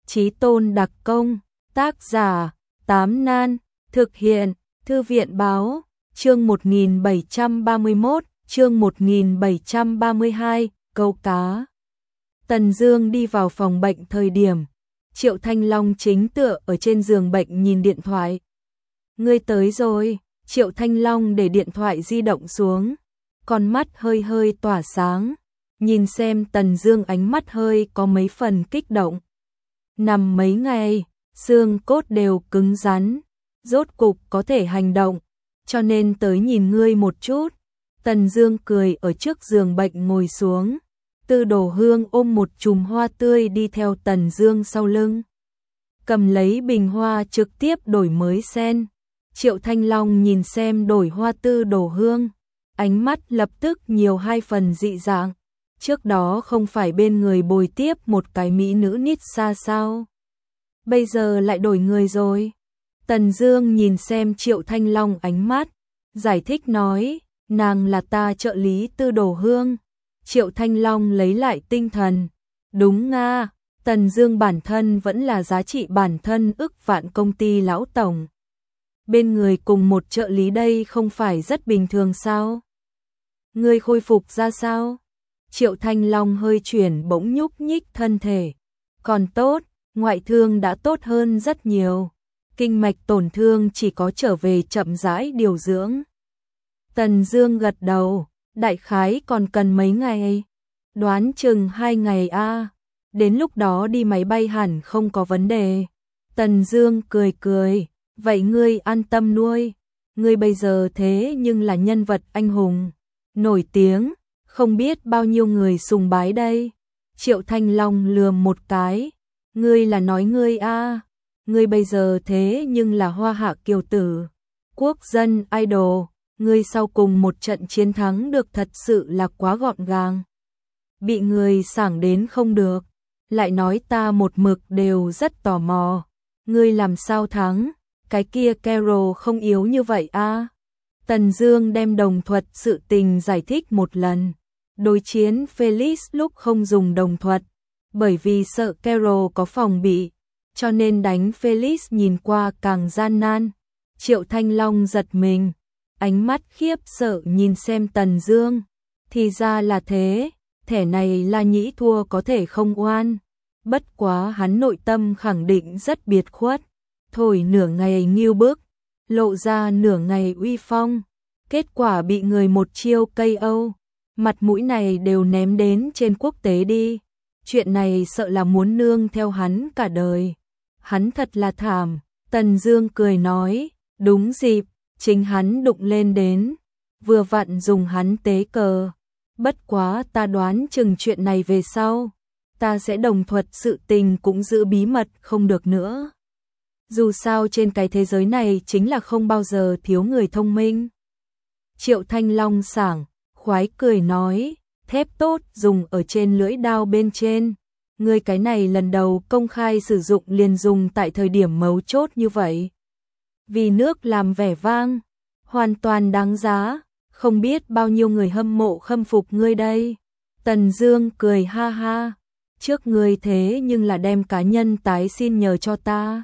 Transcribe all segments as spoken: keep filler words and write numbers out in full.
Chí tôn đặc công, tác giả, Tám Nan, thực hiện, Thư viện báo, chương một nghìn bảy trăm ba mươi mốt, chương một nghìn bảy trăm ba mươi hai, câu cá. Tần Dương đi vào phòng bệnh thời điểm, Triệu Thanh Long chính tựa ở trên giường bệnh nhìn điện thoại. Ngươi tới rồi, Triệu Thanh Long để điện thoại di động xuống, con mắt hơi hơi tỏa sáng, nhìn xem Tần Dương ánh mắt hơi có mấy phần kích động. Nằm mấy ngày, xương cốt đều cứng rắn, rốt cục có thể hành động, cho nên tới nhìn ngươi một chút. Tần Dương cười ở trước giường bệnh ngồi xuống, Tư Đồ Hương ôm một chùm hoa tươi đi theo Tần Dương sau lưng, cầm lấy bình hoa trực tiếp đổi mới sen. Triệu Thanh Long nhìn xem đổi hoa Tư Đồ Hương, ánh mắt lập tức nhiều hai phần dị dạng. Trước đó không phải bên người bồi tiếp một cái mỹ nữ nít xa sao? Bây giờ lại đổi người rồi. Tần Dương nhìn xem Triệu Thanh Long ánh mắt, giải thích nói, nàng là ta trợ lý Tư Đồ Hương. Triệu Thanh Long lấy lại tinh thần, đúng nga, Tần Dương bản thân vẫn là giá trị bản thân ức vạn công ty lão tổng. Bên người cùng một trợ lý đây không phải rất bình thường sao? Ngươi khôi phục ra sao? Triệu Thanh Long hơi chuyển bỗng nhúc nhích thân thể. Còn tốt, ngoại thương đã tốt hơn rất nhiều. Kinh mạch tổn thương chỉ có trở về chậm rãi điều dưỡng. Tần Dương gật đầu, đại khái còn cần mấy ngày. Đoán chừng hai ngày a. Đến lúc đó đi máy bay hẳn không có vấn đề. Tần Dương cười cười, vậy ngươi an tâm nuôi. Ngươi bây giờ thế nhưng là nhân vật anh hùng, nổi tiếng, không biết bao nhiêu người sùng bái đây. Triệu Thanh Long lườm một cái, ngươi là nói ngươi a, ngươi bây giờ thế nhưng là hoa hạ kiều tử, quốc dân idol, ngươi sau cùng một trận chiến thắng được thật sự là quá gọn gàng. Bị người sảng đến không được, lại nói ta một mực đều rất tò mò, ngươi làm sao thắng, cái kia Carol không yếu như vậy a. Tần Dương đem đồng thuật sự tình giải thích một lần. Đối chiến Felix lúc không dùng đồng thuật, bởi vì sợ Carol có phòng bị, cho nên đánh Felix nhìn qua càng gian nan. Triệu Thanh Long giật mình, ánh mắt khiếp sợ nhìn xem Tần Dương, thì ra là thế, thẻ này La Nhĩ thua có thể không oan, bất quá hắn nội tâm khẳng định rất biệt khuất, thổi nửa ngày nghiêu bức, lộ ra nửa ngày uy phong, kết quả bị người một chiêu cây âu. Mặt mũi này đều ném đến trên quốc tế đi. Chuyện này sợ là muốn nương theo hắn cả đời. Hắn thật là thảm. Tần Dương cười nói, đúng dịp, chính hắn đụng lên đến, vừa vặn dùng hắn tế cờ. Bất quá ta đoán chừng chuyện này về sau, ta sẽ đồng thuật sự tình cũng giữ bí mật không được nữa. Dù sao trên cái thế giới này chính là không bao giờ thiếu người thông minh. Triệu Thanh Long sảng khoái cười nói, thép tốt dùng ở trên lưỡi đao bên trên, ngươi cái này lần đầu công khai sử dụng liền dùng tại thời điểm mấu chốt như vậy. Vì nước làm vẻ vang, hoàn toàn đáng giá, không biết bao nhiêu người hâm mộ khâm phục ngươi đây. Tần Dương cười ha ha, trước ngươi thế nhưng là đem cá nhân tái xin nhờ cho ta.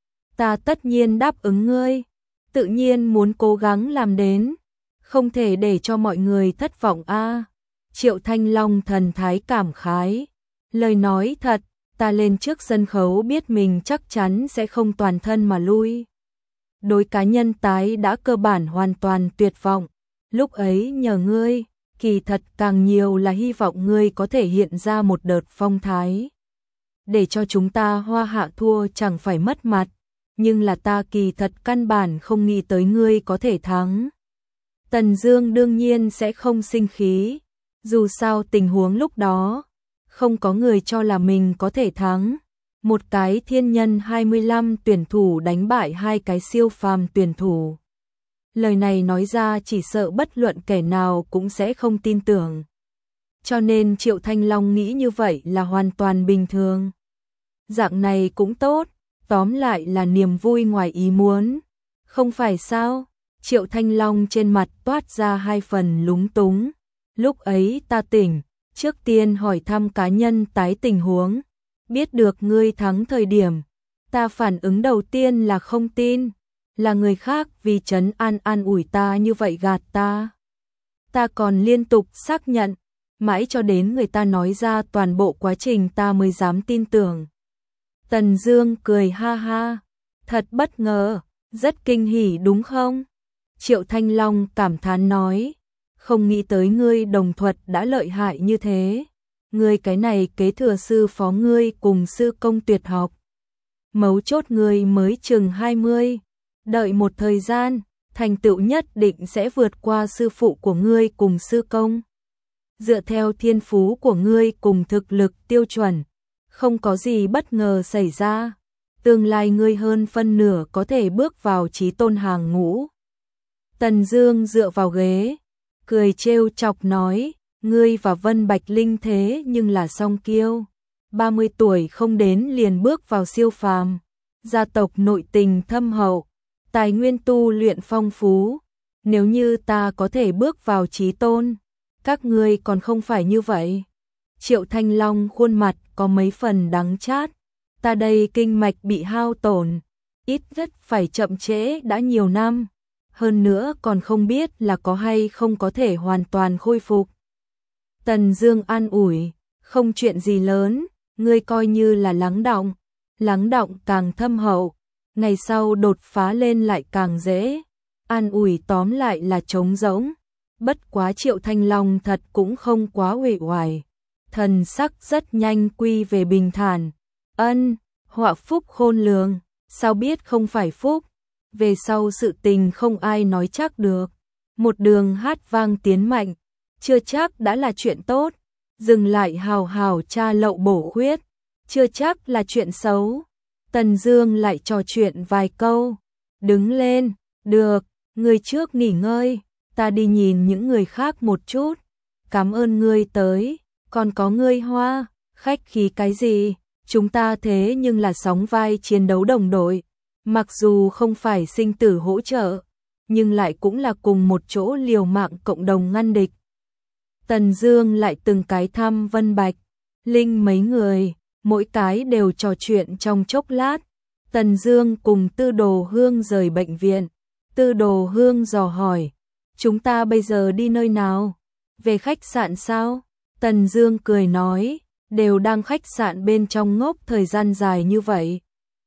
Ta tất nhiên đáp ứng ngươi, tự nhiên muốn cố gắng làm đến. Không thể để cho mọi người thất vọng a. À. Triệu Thanh Long thần thái cảm khái, lời nói thật, ta lên trước sân khấu biết mình chắc chắn sẽ không toàn thân mà lui. Đối cá nhân tái đã cơ bản hoàn toàn tuyệt vọng, lúc ấy nhờ ngươi, kỳ thật càng nhiều là hy vọng ngươi có thể hiện ra một đợt phong thái. Để cho chúng ta hoa hạ thua chẳng phải mất mặt, nhưng là ta kỳ thật căn bản không nghĩ tới ngươi có thể thắng. Tần Dương đương nhiên sẽ không sinh khí, dù sao tình huống lúc đó, không có người cho là mình có thể thắng. Một cái thiên nhân hai mươi lăm tuyển thủ đánh bại hai cái siêu phàm tuyển thủ. Lời này nói ra chỉ sợ bất luận kẻ nào cũng sẽ không tin tưởng. Cho nên Triệu Thanh Long nghĩ như vậy là hoàn toàn bình thường. Dạng này cũng tốt, tóm lại là niềm vui ngoài ý muốn. Không phải sao? Triệu Thanh Long trên mặt toát ra hai phần lúng túng. Lúc ấy ta tỉnh, trước tiên hỏi thăm cá nhân tái tình huống, biết được ngươi thắng thời điểm, ta phản ứng đầu tiên là không tin, là người khác vì trấn an an ủi ta như vậy gạt ta. Ta còn liên tục xác nhận, mãi cho đến người ta nói ra toàn bộ quá trình ta mới dám tin tưởng. Tần Dương cười ha ha, thật bất ngờ, rất kinh hỉ đúng không? Triệu Thanh Long cảm thán nói, không nghĩ tới ngươi đồng thuật đã lợi hại như thế. Ngươi cái này kế thừa sư phó ngươi cùng sư công tuyệt học. Mấu chốt ngươi mới chừng hai mươi, đợi một thời gian, thành tựu nhất định sẽ vượt qua sư phụ của ngươi cùng sư công. Dựa theo thiên phú của ngươi cùng thực lực tiêu chuẩn, không có gì bất ngờ xảy ra, tương lai ngươi hơn phân nửa có thể bước vào chí tôn hàng ngũ. Tần Dương dựa vào ghế, cười trêu chọc nói, ngươi và Vân Bạch Linh thế nhưng là song kiêu, ba mươi tuổi không đến liền bước vào siêu phàm, gia tộc nội tình thâm hậu, tài nguyên tu luyện phong phú, nếu như ta có thể bước vào chí tôn, các ngươi còn không phải như vậy. Triệu Thanh Long khuôn mặt có mấy phần đắng chát, ta đây kinh mạch bị hao tổn, ít nhất phải chậm trễ đã nhiều năm, hơn nữa còn không biết là có hay không có thể hoàn toàn khôi phục. Tần Dương an ủi, không chuyện gì lớn, ngươi coi như là lắng đọng, lắng đọng càng thâm hậu, ngày sau đột phá lên lại càng dễ. An ủi tóm lại là trống rỗng. Bất quá Triệu Thanh Long thật cũng không quá uể oải, thần sắc rất nhanh quy về bình thản. Ân, họa phúc khôn lường, sao biết không phải phúc, về sau sự tình không ai nói chắc được. Một đường hát vang tiến mạnh, chưa chắc đã là chuyện tốt, dừng lại hào hào tra lậu bổ khuyết, chưa chắc là chuyện xấu. Tần Dương lại trò chuyện vài câu, đứng lên, được, ngươi trước nghỉ ngơi, ta đi nhìn những người khác một chút. Cảm ơn ngươi tới, còn có ngươi Hoa, khách khí cái gì, chúng ta thế nhưng là sóng vai chiến đấu đồng đội, mặc dù không phải sinh tử hỗ trợ, nhưng lại cũng là cùng một chỗ liều mạng cộng đồng ngăn địch. Tần Dương lại từng cái thăm Vân Bạch Linh mấy người, mỗi cái đều trò chuyện trong chốc lát. Tần Dương cùng Tư Đồ Hương rời bệnh viện, Tư Đồ Hương dò hỏi, chúng ta bây giờ đi nơi nào? Về khách sạn sao? Tần Dương cười nói, đều đang khách sạn bên trong ngốc thời gian dài như vậy,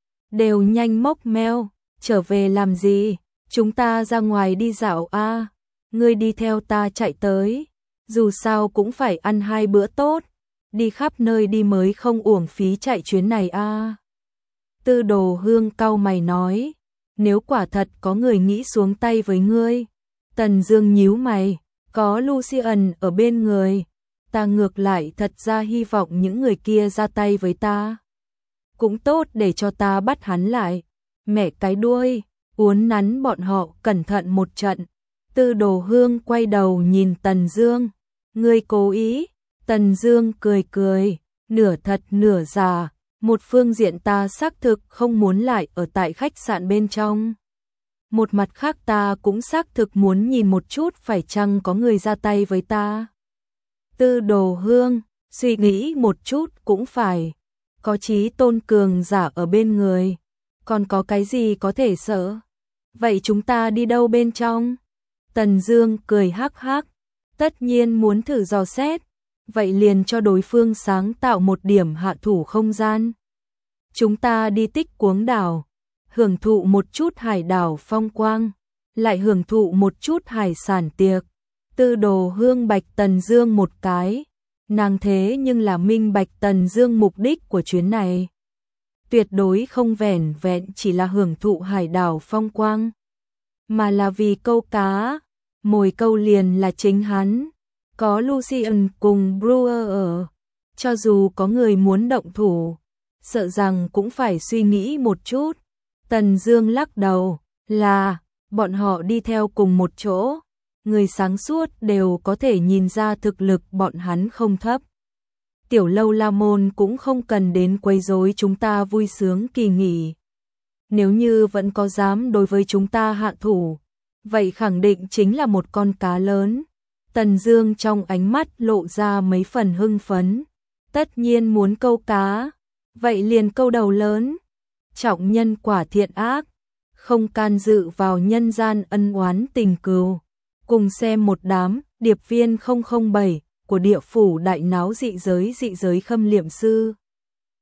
đều nhanh mốc meo, trở về làm gì? Chúng ta ra ngoài đi dạo a, à? Ngươi đi theo ta chạy tới, dù sao cũng phải ăn hai bữa tốt, đi khắp nơi đi mới không uổng phí chạy chuyến này a. À? Tư Đồ Hương cau mày nói, nếu quả thật có người nghĩ xuống tay với ngươi. Tần Dương nhíu mày, có Lucian ở bên người, ta ngược lại thật ra hy vọng những người kia ra tay với ta. Cũng tốt để cho ta bắt hắn lại. Mẹ cái đuôi, uốn nắn bọn họ cẩn thận một trận. Tư Đồ Hương quay đầu nhìn Tần Dương, ngươi cố ý. Tần Dương cười cười, nửa thật nửa giả, một phương diện ta xác thực không muốn lại ở tại khách sạn bên trong. Một mặt khác ta cũng xác thực muốn nhìn một chút phải chăng có người ra tay với ta. Tư Đồ Hương, suy nghĩ một chút cũng phải, có chí tôn cường giả ở bên người, còn có cái gì có thể sợ. Vậy chúng ta đi đâu bên trong? Tần Dương cười hắc hắc, tất nhiên muốn thử dò xét, vậy liền cho đối phương sáng tạo một điểm hạ thủ không gian. Chúng ta đi Tích Cuống đảo, hưởng thụ một chút hải đảo phong quang, lại hưởng thụ một chút hải sản tiệc. Tư Đồ Hương bạch Tần Dương một cái, nàng thế nhưng là minh bạch Tần Dương mục đích của chuyến này. Tuyệt đối không vẻn vẹn chỉ là hưởng thụ hải đảo phong quang, mà là vì câu cá, mồi câu liền là chính hắn. Có Lucian cùng Brewer ở, cho dù có người muốn động thủ, sợ rằng cũng phải suy nghĩ một chút. Tần Dương lắc đầu, là, bọn họ đi theo cùng một chỗ, người sáng suốt đều có thể nhìn ra thực lực bọn hắn không thấp. Tiểu Lâu La Môn cũng không cần đến quấy rối chúng ta vui sướng kỳ nghỉ. Nếu như vẫn có dám đối với chúng ta hạ thủ, vậy khẳng định chính là một con cá lớn. Tần Dương trong ánh mắt lộ ra mấy phần hưng phấn, tất nhiên muốn câu cá, Vậy liền câu đầu lớn, trọng nhân quả thiện ác, không can dự vào nhân gian ân oán tình cừu. Cùng xem một đám điệp viên không không bảy của địa phủ đại náo dị giới dị giới Khâm Liệm Sư.